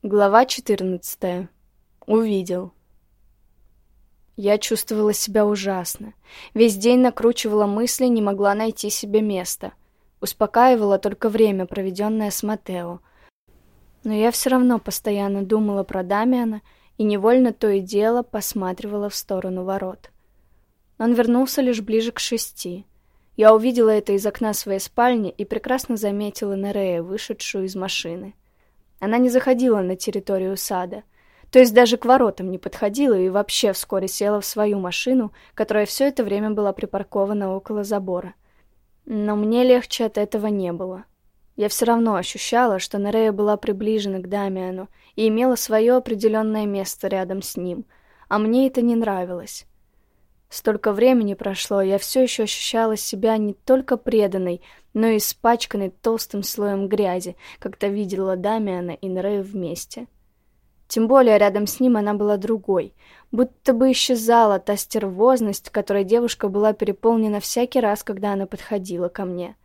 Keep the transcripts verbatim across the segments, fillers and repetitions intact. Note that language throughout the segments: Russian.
Глава четырнадцатая. Увидел. Я чувствовала себя ужасно. Весь день накручивала мысли, не могла найти себе места. Успокаивала только время, проведенное с Матео. Но я все равно постоянно думала про Дамиана и невольно то и дело посматривала в сторону ворот. Он вернулся лишь ближе к шести. Я увидела это из окна своей спальни и прекрасно заметила Нерею, вышедшую из машины. Она не заходила на территорию сада, то есть даже к воротам не подходила и вообще вскоре села в свою машину, которая все это время была припаркована около забора. Но мне легче от этого не было. Я все равно ощущала, что Нерея была приближена к Дамиану и имела свое определенное место рядом с ним, а мне это не нравилось. Столько времени прошло, я все еще ощущала себя не только преданной, но и испачканной толстым слоем грязи, когда видела Дамиана и Нерею вместе. Тем более рядом с ним она была другой, будто бы исчезала та стервозность, которой девушка была переполнена всякий раз, когда она подходила ко мне.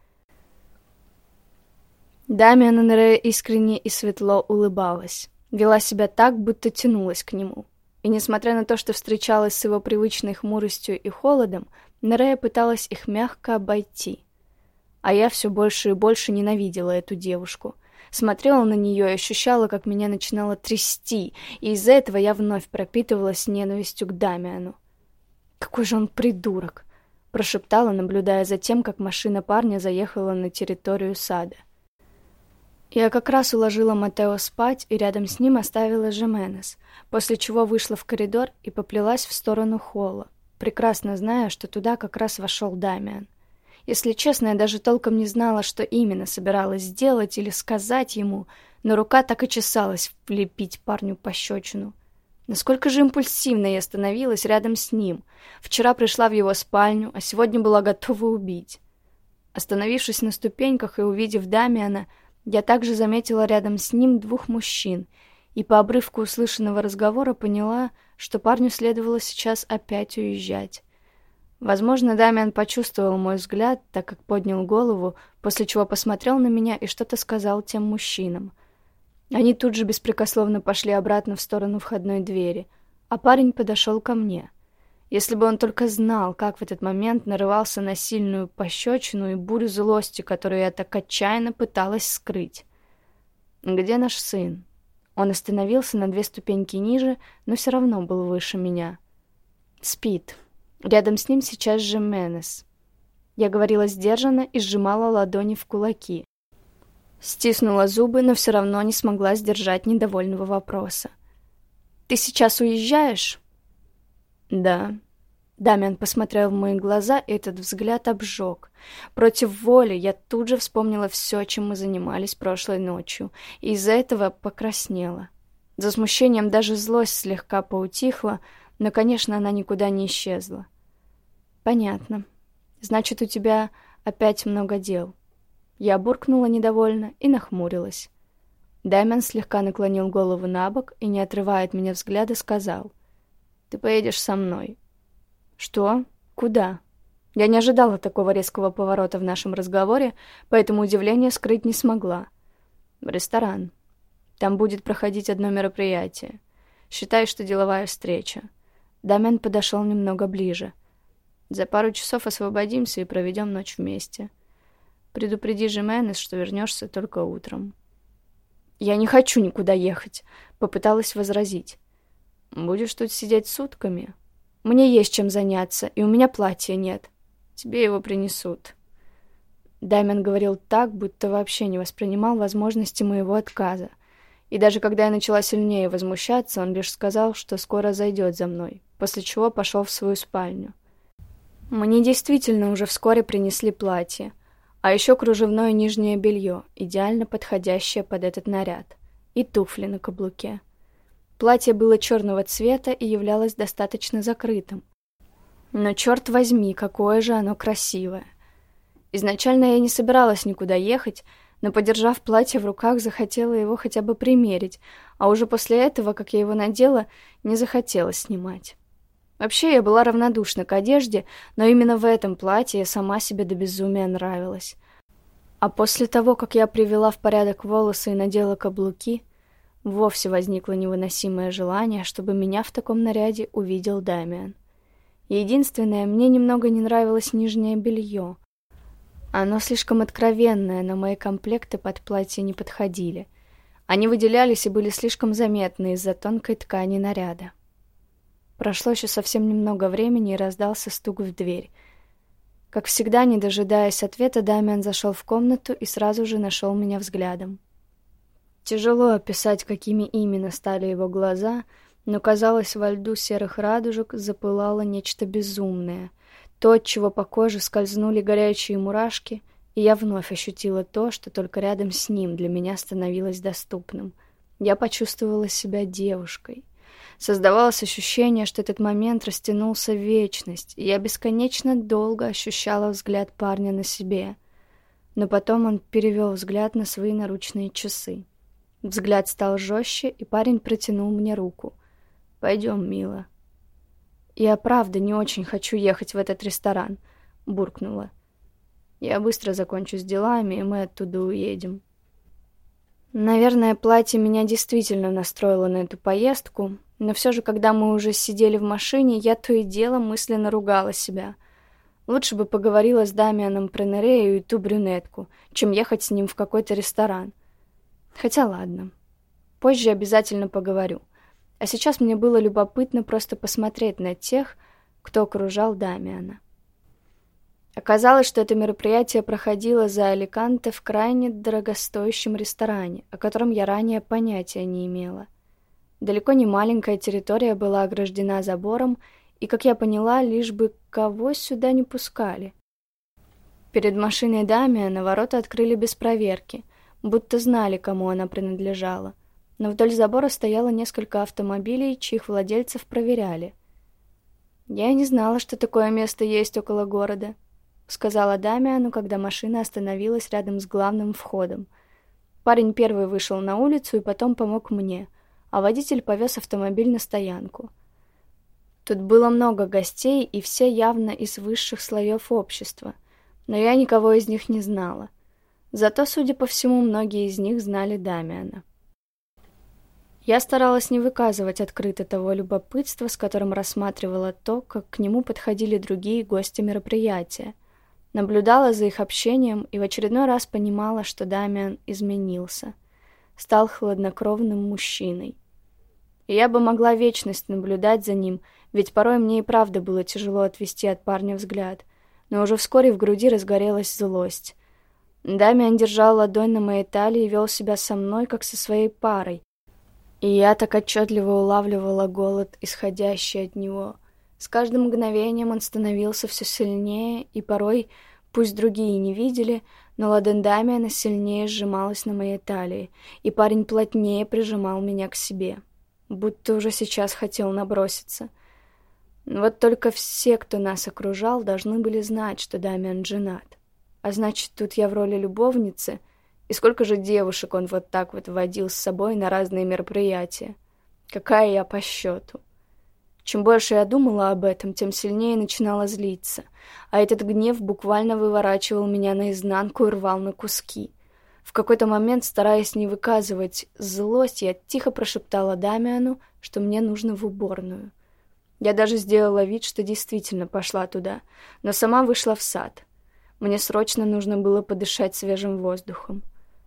Дамиан и Нерея искренне и светло улыбалась, вела себя так, будто тянулась к нему. И несмотря на то, что встречалась с его привычной хмуростью и холодом, Нерея пыталась их мягко обойти. А я все больше и больше ненавидела эту девушку. Смотрела на нее и ощущала, как меня начинало трясти, и из-за этого я вновь пропитывалась ненавистью к Дамиану. «Какой же он придурок!» — прошептала, наблюдая за тем, как машина парня заехала на территорию сада. Я как раз уложила Матео спать и рядом с ним оставила Жименес, после чего вышла в коридор и поплелась в сторону холла, прекрасно зная, что туда как раз вошел Дамиан. Если честно, я даже толком не знала, что именно собиралась сделать или сказать ему, но рука так и чесалась влепить парню пощечину. Насколько же импульсивно я становилась рядом с ним. Вчера пришла в его спальню, а сегодня была готова убить. Остановившись на ступеньках и увидев Дамиана, я также заметила рядом с ним двух мужчин и по обрывку услышанного разговора поняла, что парню следовало сейчас опять уезжать. Возможно, Дамиан почувствовал мой взгляд, так как поднял голову, после чего посмотрел на меня и что-то сказал тем мужчинам. Они тут же беспрекословно пошли обратно в сторону входной двери, а парень подошел ко мне. Если бы он только знал, как в этот момент нарывался на сильную пощечину и бурю злости, которую я так отчаянно пыталась скрыть. «Где наш сын?» Он остановился на две ступеньки ниже, но все равно был выше меня. «Спит. Рядом с ним сейчас Жименес». Я говорила сдержанно и сжимала ладони в кулаки. Стиснула зубы, но все равно не смогла сдержать недовольного вопроса. «Ты сейчас уезжаешь?» «Да». Дамиан посмотрел в мои глаза, и этот взгляд обжег. Против воли я тут же вспомнила все, чем мы занимались прошлой ночью, и из-за этого покраснела. За смущением даже злость слегка поутихла, но, конечно, она никуда не исчезла. «Понятно. Значит, у тебя опять много дел». Я буркнула недовольно и нахмурилась. Дамиан слегка наклонил голову на бок и, не отрывая от меня взгляда, сказал: «Ты поедешь со мной». «Что? Куда?» Я не ожидала такого резкого поворота в нашем разговоре, поэтому удивление скрыть не смогла. «В ресторан. Там будет проходить одно мероприятие. Считай, что деловая встреча». Дамиан подошел немного ближе. «За пару часов освободимся и проведем ночь вместе. Предупреди Жименес, что вернешься только утром». «Я не хочу никуда ехать», — попыталась возразить. «Будешь тут сидеть сутками? Мне есть чем заняться, и у меня платья нет. Тебе его принесут». Дамиан говорил так, будто вообще не воспринимал возможности моего отказа. И даже когда я начала сильнее возмущаться, он лишь сказал, что скоро зайдет за мной, после чего пошел в свою спальню. Мне действительно уже вскоре принесли платье, а еще кружевное нижнее белье, идеально подходящее под этот наряд, и туфли на каблуке. Платье было черного цвета и являлось достаточно закрытым. Но, черт возьми, какое же оно красивое! Изначально я не собиралась никуда ехать, но, подержав платье в руках, захотела его хотя бы примерить, а уже после этого, как я его надела, не захотела снимать. Вообще, я была равнодушна к одежде, но именно в этом платье я сама себе до безумия нравилась. А после того, как я привела в порядок волосы и надела каблуки, вовсе возникло невыносимое желание, чтобы меня в таком наряде увидел Дамиан. Единственное, мне немного не нравилось нижнее белье. Оно слишком откровенное, но мои комплекты под платье не подходили. Они выделялись и были слишком заметны из-за тонкой ткани наряда. Прошло еще совсем немного времени, и раздался стук в дверь. Как всегда, не дожидаясь ответа, Дамиан зашел в комнату и сразу же нашел меня взглядом. Тяжело описать, какими именно стали его глаза, но, казалось, во льду серых радужек запылало нечто безумное. То, от чего по коже скользнули горячие мурашки, и я вновь ощутила то, что только рядом с ним для меня становилось доступным. Я почувствовала себя девушкой. Создавалось ощущение, что этот момент растянулся в вечность, и я бесконечно долго ощущала взгляд парня на себе. Но потом он перевел взгляд на свои наручные часы. Взгляд стал жестче, и парень протянул мне руку. «Пойдем, мила». «Я правда не очень хочу ехать в этот ресторан», — буркнула. «Я быстро закончу с делами, и мы оттуда уедем». Наверное, платье меня действительно настроило на эту поездку, но все же, когда мы уже сидели в машине, я то и дело мысленно ругала себя. Лучше бы поговорила с Дамианом про Нерею и ту брюнетку, чем ехать с ним в какой-то ресторан. Хотя ладно, позже обязательно поговорю. А сейчас мне было любопытно просто посмотреть на тех, кто окружал Дамиана. Оказалось, что это мероприятие проходило за Аликанте в крайне дорогостоящем ресторане, о котором я ранее понятия не имела. Далеко не маленькая территория была ограждена забором, и, как я поняла, лишь бы кого сюда не пускали. Перед машиной Дамиана ворота открыли без проверки, будто знали, кому она принадлежала. Но вдоль забора стояло несколько автомобилей, чьих владельцев проверяли. «Я не знала, что такое место есть около города», — сказала Дамиану, когда машина остановилась рядом с главным входом. Парень первый вышел на улицу и потом помог мне, а водитель повез автомобиль на стоянку. Тут было много гостей, и все явно из высших слоев общества, но я никого из них не знала. Зато, судя по всему, многие из них знали Дамиана. Я старалась не выказывать открыто того любопытства, с которым рассматривала то, как к нему подходили другие гости мероприятия. Наблюдала за их общением и в очередной раз понимала, что Дамиан изменился. Стал хладнокровным мужчиной. И я бы могла вечность наблюдать за ним, ведь порой мне и правда было тяжело отвести от парня взгляд, но уже вскоре в груди разгорелась злость. Дамиан держал ладонь на моей талии и вел себя со мной, как со своей парой, и я так отчетливо улавливала голод, исходящий от него. С каждым мгновением он становился все сильнее, и порой, пусть другие не видели, но ладонь Дамиана сильнее сжималась на моей талии, и парень плотнее прижимал меня к себе, будто уже сейчас хотел наброситься. Вот только все, кто нас окружал, должны были знать, что Дамиан женат. А значит, тут я в роли любовницы, и сколько же девушек он вот так вот водил с собой на разные мероприятия. Какая я по счету. Чем больше я думала об этом, тем сильнее начинала злиться, а этот гнев буквально выворачивал меня наизнанку и рвал на куски. В какой-то момент, стараясь не выказывать злость, я тихо прошептала Дамиану, что мне нужно в уборную. Я даже сделала вид, что действительно пошла туда, но сама вышла в сад. Мне срочно нужно было подышать свежим воздухом.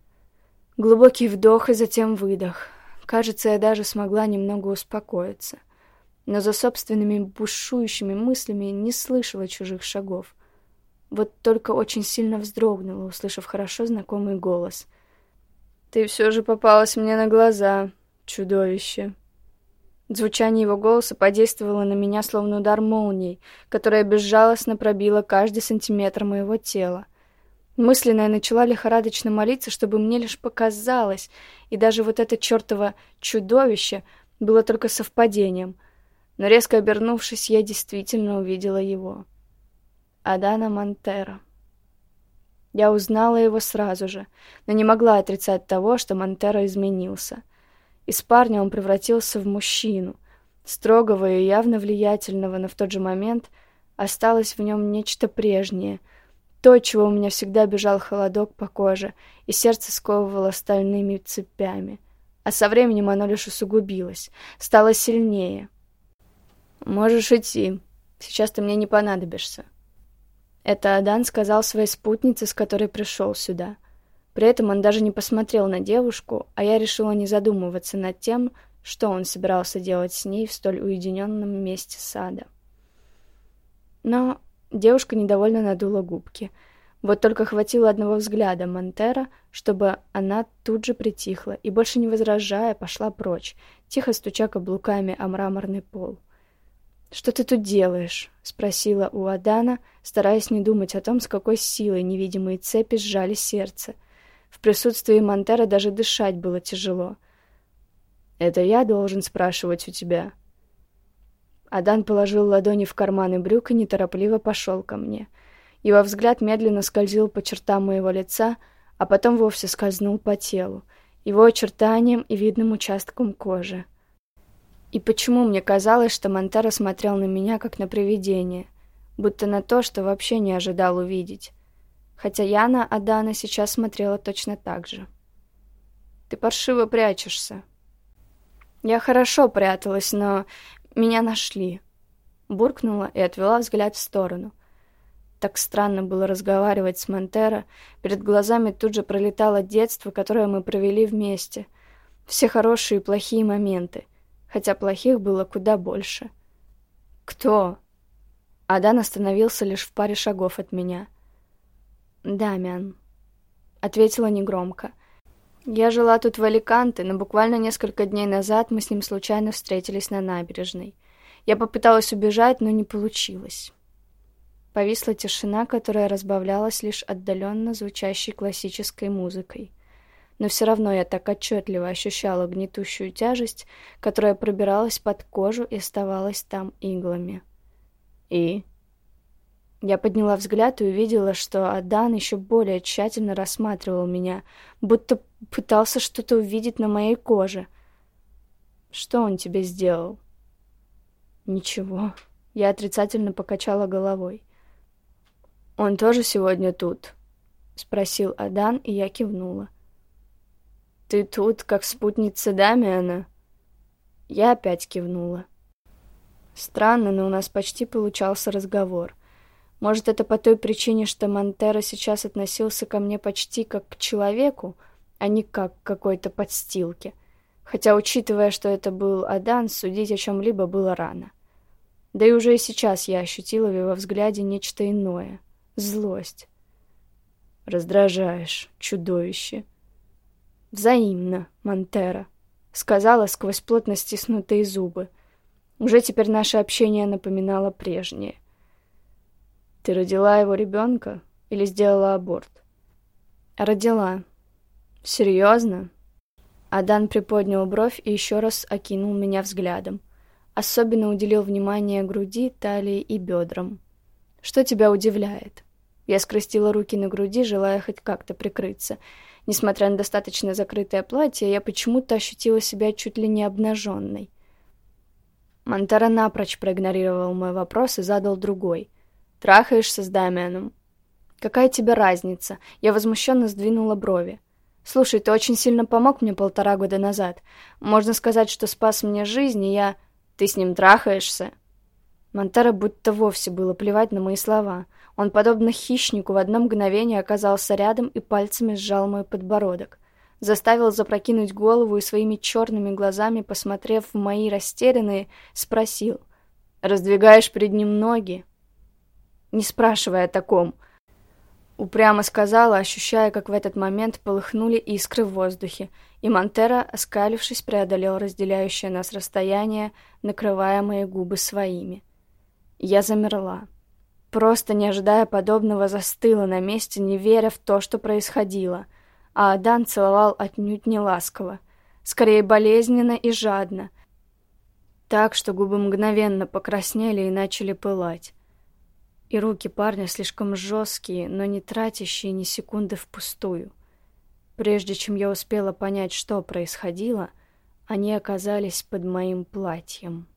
Глубокий вдох и затем выдох. Кажется, я даже смогла немного успокоиться. Но за собственными бушующими мыслями не слышала чужих шагов. Вот только очень сильно вздрогнула, услышав хорошо знакомый голос. «Ты все же попалась мне на глаза, чудовище!» Звучание его голоса подействовало на меня словно удар молнии, которая безжалостно пробила каждый сантиметр моего тела. Мысленно я начала лихорадочно молиться, чтобы мне лишь показалось, и даже вот это чертово чудовище было только совпадением. Но резко обернувшись, я действительно увидела его. Адана Монтеро. Я узнала его сразу же, но не могла отрицать того, что Монтеро изменился. Из парня он превратился в мужчину, строгого и явно влиятельного, но в тот же момент осталось в нем нечто прежнее, то, от чего у меня всегда бежал холодок по коже, и сердце сковывало стальными цепями. А со временем оно лишь усугубилось, стало сильнее. «Можешь идти. Сейчас ты мне не понадобишься». Это Адан сказал своей спутнице, с которой пришел сюда. При этом он даже не посмотрел на девушку, а я решила не задумываться над тем, что он собирался делать с ней в столь уединенном месте сада. Но девушка недовольно надула губки. Вот только хватило одного взгляда Монтера, чтобы она тут же притихла и, больше не возражая, пошла прочь, тихо стуча каблуками о мраморный пол. «Что ты тут делаешь?» — спросила у Адана, стараясь не думать о том, с какой силой невидимые цепи сжали сердце. В присутствии Монтера даже дышать было тяжело. «Это я должен спрашивать у тебя?» Адан положил ладони в карманы брюк и неторопливо пошел ко мне. Его взгляд медленно скользил по чертам моего лица, а потом вовсе скользнул по телу, его очертаниям и видным участкам кожи. И почему мне казалось, что Монтера смотрел на меня, как на привидение, будто на то, что вообще не ожидал увидеть. Хотя я на Адана сейчас смотрела точно так же. «Ты паршиво прячешься». «Я хорошо пряталась, но меня нашли», — буркнула и отвела взгляд в сторону. Так странно было разговаривать с Монтера, перед глазами тут же пролетало детство, которое мы провели вместе, все хорошие и плохие моменты, хотя плохих было куда больше. «Кто?» Адан остановился лишь в паре шагов от меня. «Дамиан», — ответила негромко. «Я жила тут в Аликанте, но буквально несколько дней назад мы с ним случайно встретились на набережной. Я попыталась убежать, но не получилось». Повисла тишина, которая разбавлялась лишь отдаленно звучащей классической музыкой. Но все равно я так отчетливо ощущала гнетущую тяжесть, которая пробиралась под кожу и оставалась там иглами. «И?» Я подняла взгляд и увидела, что Адан еще более тщательно рассматривал меня, будто пытался что-то увидеть на моей коже. «Что он тебе сделал?» «Ничего». Я отрицательно покачала головой. «Он тоже сегодня тут?» — спросил Адан, и я кивнула. «Ты тут, как спутница Дамиана?» Я опять кивнула. Странно, но у нас почти получался разговор. Может, это по той причине, что Монтера сейчас относился ко мне почти как к человеку, а не как к какой-то подстилке. Хотя, учитывая, что это был Адан, судить о чем-либо было рано. Да и уже и сейчас я ощутила в его взгляде нечто иное — злость. «Раздражаешь, чудовище!» «Взаимно, Монтера», — сказала сквозь плотно стиснутые зубы. Уже теперь наше общение напоминало прежнее. «Ты родила его ребенка или сделала аборт?» «Родила». «Серьезно?» Адан приподнял бровь и еще раз окинул меня взглядом. Особенно уделил внимание груди, талии и бедрам. «Что тебя удивляет?» Я скрестила руки на груди, желая хоть как-то прикрыться. Несмотря на достаточно закрытое платье, я почему-то ощутила себя чуть ли не обнаженной. Монтера напрочь проигнорировал мой вопрос и задал другой. «Трахаешься с Дамианом?» «Какая тебе разница?» Я возмущенно сдвинула брови. «Слушай, ты очень сильно помог мне полтора года назад. Можно сказать, что спас мне жизнь, и я...» «Ты с ним трахаешься?» Монтера будто вовсе было плевать на мои слова. Он, подобно хищнику, в одно мгновение оказался рядом и пальцами сжал мой подбородок. Заставил запрокинуть голову и своими черными глазами, посмотрев в мои растерянные, спросил: «Раздвигаешь перед ним ноги?» «Не спрашивай о таком», — упрямо сказала, ощущая, как в этот момент полыхнули искры в воздухе, и Монтера, оскалившись, преодолел разделяющее нас расстояние, накрывая мои губы своими. Я замерла. Просто, не ожидая подобного, застыла на месте, не веря в то, что происходило. А Адан целовал отнюдь не ласково, скорее болезненно и жадно, так, что губы мгновенно покраснели и начали пылать. И руки парня слишком жесткие, но не тратящие ни секунды впустую. Прежде чем я успела понять, что происходило, они оказались под моим платьем.